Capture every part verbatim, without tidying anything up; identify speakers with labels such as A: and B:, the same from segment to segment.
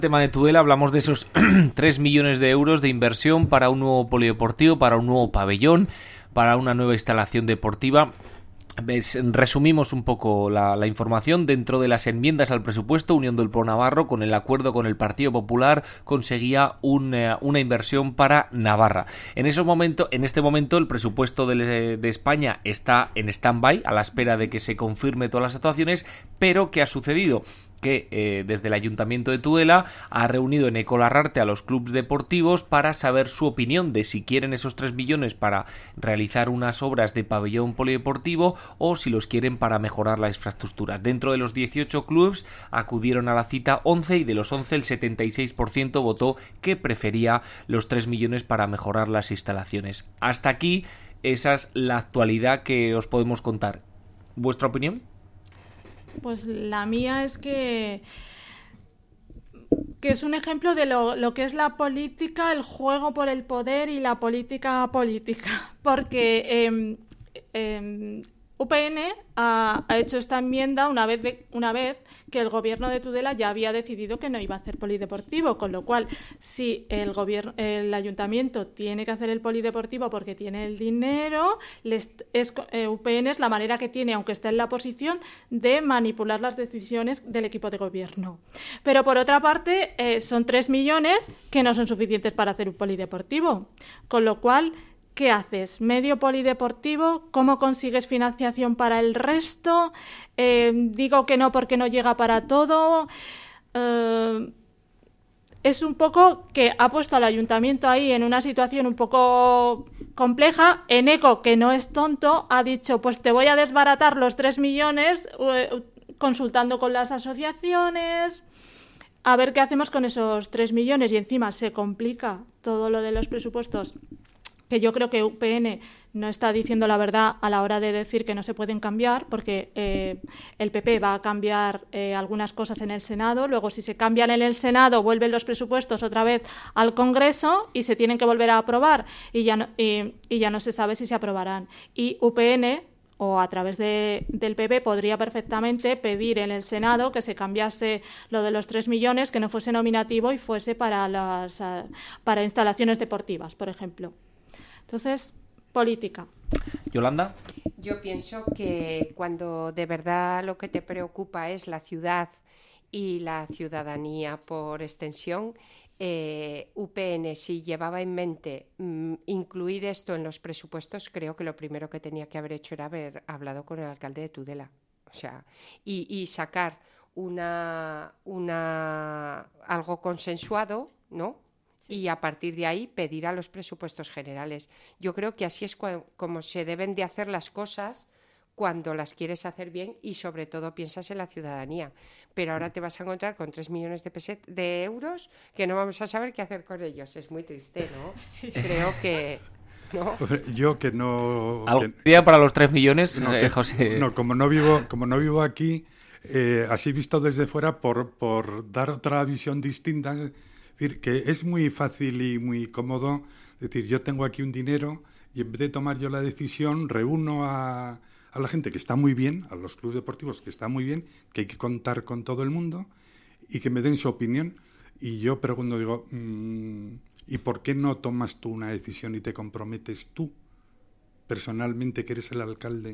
A: Tema de Tudela, hablamos de esos tres millones de euros de inversión para un nuevo polideportivo, para un nuevo pabellón, para una nueva instalación deportiva. Resumimos un poco la, la información. Dentro de las enmiendas al presupuesto, Unión del Pueblo Navarro, con el acuerdo con el Partido Popular, conseguía una, una inversión para Navarra. En ese momento, en este momento el presupuesto de, de España está en stand-by, a la espera de que se confirme todas las actuaciones. Pero ¿qué ha sucedido? Que eh, desde el Ayuntamiento de Tudela ha reunido en Eco Larrarte a los clubes deportivos para saber su opinión de si quieren esos tres millones para realizar unas obras de pabellón polideportivo o si los quieren para mejorar la infraestructura. Dentro de los dieciocho clubes acudieron a la cita once, y de los once el setenta y seis por ciento votó que prefería los tres millones para mejorar las instalaciones. Hasta aquí, esa es la actualidad que os podemos contar. ¿Vuestra opinión?
B: Pues la mía es que, que es un ejemplo de lo, lo que es la política, el juego por el poder y la política política. Porque eh, eh, U P N ha, ha hecho esta enmienda una vez, de, una vez que el gobierno de Tudela ya había decidido que no iba a hacer polideportivo, con lo cual, si el gobierno, el ayuntamiento tiene que hacer el polideportivo porque tiene el dinero, les, es, eh, U P N es la manera que tiene, aunque esté en la posición, de manipular las decisiones del equipo de gobierno. Pero por otra parte, eh, son tres millones que no son suficientes para hacer un polideportivo, con lo cual, ¿qué haces? ¿Medio polideportivo? ¿Cómo consigues financiación para el resto? Eh, digo que no porque no llega para todo. Eh, es un poco que ha puesto al ayuntamiento ahí en una situación un poco compleja. Eneco, que no es tonto, ha dicho, pues te voy a desbaratar los tres millones eh, consultando con las asociaciones. A ver qué hacemos con esos tres millones. Y encima se complica todo lo de los presupuestos, que yo creo que U P N no está diciendo la verdad a la hora de decir que no se pueden cambiar, porque eh, el P P va a cambiar eh, algunas cosas en el Senado, luego si se cambian en el Senado vuelven los presupuestos otra vez al Congreso y se tienen que volver a aprobar y ya no, y, y ya no se sabe si se aprobarán. Y U P N, o a través de, del P P, podría perfectamente pedir en el Senado que se cambiase lo de los tres millones, que no fuese nominativo y fuese para, las, uh, para instalaciones deportivas, por ejemplo. Entonces, política.
A: Yolanda.
C: Yo pienso que cuando de verdad lo que te preocupa es la ciudad y la ciudadanía por extensión, eh, U P N, si llevaba en mente mm, incluir esto en los presupuestos, creo que lo primero que tenía que haber hecho era haber hablado con el alcalde de Tudela. O sea, y, y sacar una, una algo consensuado, ¿no? Y a partir de ahí pedir a los presupuestos generales. Yo creo que así es cu- como se deben de hacer las cosas cuando las quieres hacer bien y sobre todo piensas en la ciudadanía. Pero ahora te vas a encontrar con tres millones de, peset- de euros que no vamos a saber qué hacer con ellos. Es muy triste, ¿no? Sí. Creo que... ¿no?
D: Yo que no...
A: ¿Algún día para los tres millones,
D: no,
A: eh,
D: que,
A: José?
D: No, como no vivo, como no vivo aquí, eh, así visto desde fuera, por, por dar otra visión distinta... Es decir, que es muy fácil y muy cómodo decir, yo tengo aquí un dinero y en vez de tomar yo la decisión, reúno a, a la gente que está muy bien, a los clubes deportivos que está muy bien, que hay que contar con todo el mundo y que me den su opinión. Y yo pregunto, digo, mmm, ¿y por qué no tomas tú una decisión y te comprometes tú, personalmente, que eres el alcalde,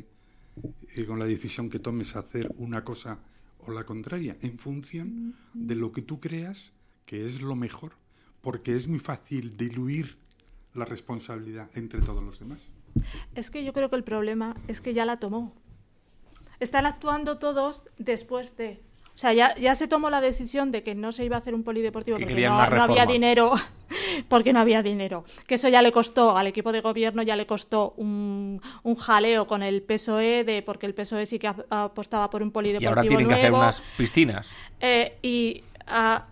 D: y con la decisión que tomes a hacer una cosa o la contraria, en función de lo que tú creas que es lo mejor, porque es muy fácil diluir la responsabilidad entre todos los demás.
B: Es que yo creo que el problema es que ya la tomó. Están actuando todos después de... O sea, ya, ya se tomó la decisión de que no se iba a hacer un polideportivo porque no, no había dinero, porque no había dinero. Que eso ya le costó, al equipo de gobierno ya le costó un, un jaleo con el P S O E, de, porque el P S O E sí que apostaba por un polideportivo nuevo.
A: Y ahora tienen
B: nuevo.
A: que hacer unas piscinas.
B: Eh, y... Uh,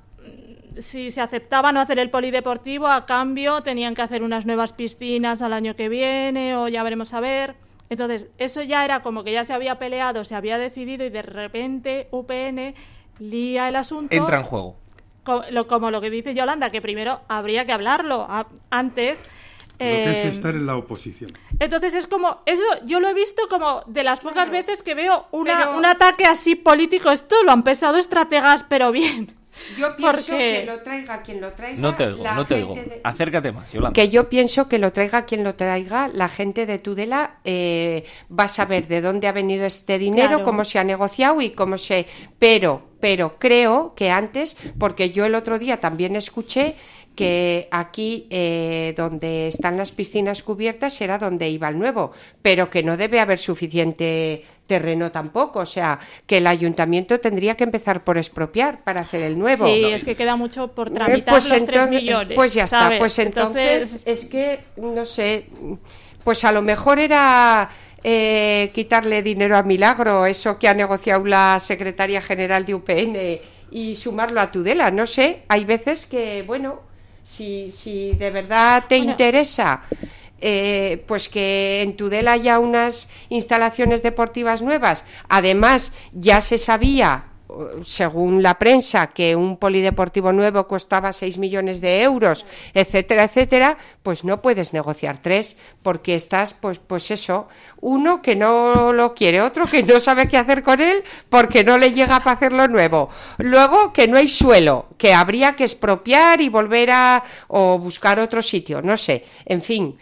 B: si se aceptaba no hacer el polideportivo, a cambio tenían que hacer unas nuevas piscinas al año que viene o ya veremos a ver. Entonces, eso ya era como que ya se había peleado, se había decidido y de repente U P N lía el asunto.
A: Entra en juego.
B: Como lo, como lo que dice Yolanda, que primero habría que hablarlo a, antes.
D: Lo
B: eh,
D: que es estar en la oposición.
B: Entonces es como, eso yo lo he visto como de las pocas
C: claro.
B: veces que veo una,
C: pero...
B: un ataque así político. Esto lo han pensado estrategas, pero bien.
C: Yo pienso
B: Porque...
C: que lo traiga quien lo traiga.
A: No te oigo,
C: la
A: no te
C: gente
A: oigo.
C: de-
A: Acércate más, Yolanda.
C: Que yo pienso que lo traiga quien lo traiga, la gente de Tudela eh, va a saber de dónde ha venido este dinero,
B: Claro.
C: cómo se ha negociado y cómo se... Pero, pero creo que antes, porque yo el otro día también escuché que aquí eh, donde están las piscinas cubiertas era donde iba el nuevo, pero que no debe haber suficiente terreno tampoco, o sea, que el ayuntamiento tendría que empezar por expropiar para hacer el nuevo.
B: Sí,
C: No,
B: es que queda mucho por
C: eh,
B: tramitar
C: pues
B: los
C: entonces,
B: tres millones.
C: pues ya está,
B: ¿sabes?
C: pues entonces, es que, no sé, pues a lo mejor era eh, quitarle dinero a Milagro, eso que ha negociado la secretaria general de U P N, y sumarlo a Tudela, no sé, hay veces que, bueno, si, si de verdad te
B: Bueno.
C: interesa... Eh, pues que en Tudela haya unas instalaciones deportivas nuevas. Además, ya se sabía, según la prensa, que un polideportivo nuevo costaba seis millones de euros, etcétera, etcétera, pues no puedes negociar tres, porque estás, pues, pues eso, uno que no lo quiere, otro que no sabe qué hacer con él porque no le llega para hacerlo nuevo. Luego, que no hay suelo, que habría que expropiar y volver a, o buscar otro sitio, no sé, en fin.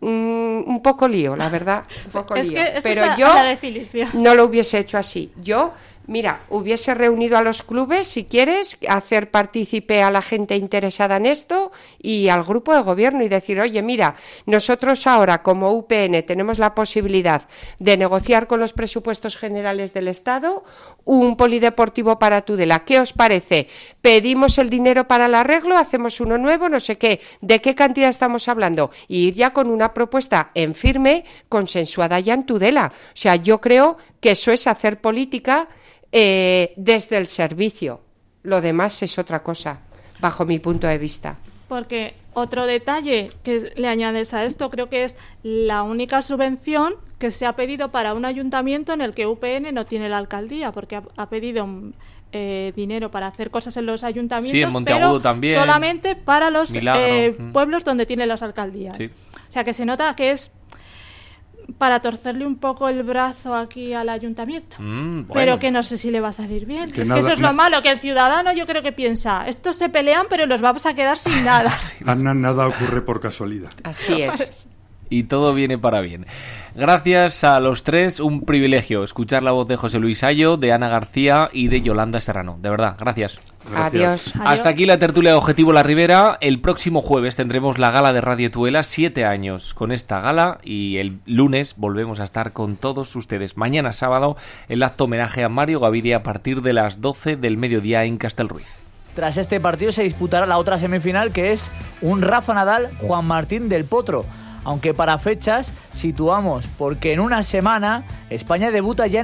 C: Mm, un poco lío, la verdad, un poco
B: Es
C: lío.
B: que esa
C: Pero
B: es la-
C: yo
B: la definición.
C: no lo hubiese hecho así. Yo, mira, hubiese reunido a los clubes, si quieres, hacer partícipe a la gente interesada en esto y al grupo de gobierno y decir, oye, mira, nosotros ahora como U P N tenemos la posibilidad de negociar con los presupuestos generales del Estado un polideportivo para Tudela. ¿Qué os parece? Pedimos el dinero para el arreglo, hacemos uno nuevo, no sé qué. ¿De qué cantidad estamos hablando? Y ir ya con una propuesta en firme, consensuada ya en Tudela. O sea, yo creo que eso es hacer política eh, desde el servicio. Lo demás es otra cosa, bajo mi punto de vista.
B: Porque otro detalle que le añades a esto, creo que es la única subvención que se ha pedido para un ayuntamiento en el que U P N no tiene la alcaldía, porque ha, ha pedido eh, dinero para hacer cosas en los ayuntamientos,
A: Sí, en Monteagudo
B: pero
A: también.
B: solamente para los
A: Milagro,
B: eh,
A: mm.
B: pueblos donde tiene las alcaldías.
A: Sí.
B: O sea, que se nota que es para torcerle un poco el brazo aquí al ayuntamiento.
A: Mm, bueno.
B: Pero que no sé si le va a salir bien.
D: Que
B: es
D: nada-
B: que eso es
D: na-
B: lo malo, que el ciudadano yo creo que piensa, estos se pelean pero los vamos a quedar sin nada.
D: Ana, nada ocurre por casualidad.
C: Así es.
A: Y todo viene para bien. Gracias a los tres, un privilegio escuchar la voz de José Luis Ayo, de Ana García y de Yolanda Serrano. De verdad, gracias.
D: Gracias.
C: Adiós.
B: Adiós.
A: Hasta aquí la tertulia de Objetivo La Ribera. El próximo jueves tendremos la gala de Radio Tuela, siete años con esta gala, y el lunes volvemos a estar con todos ustedes. Mañana sábado, el acto homenaje a Mario Gaviria a partir de las doce del mediodía en Castelruiz.
E: Tras este partido se disputará la otra semifinal, que es un Rafa Nadal-Juan Martín del Potro. Aunque para fechas situamos, porque en una semana España debuta ya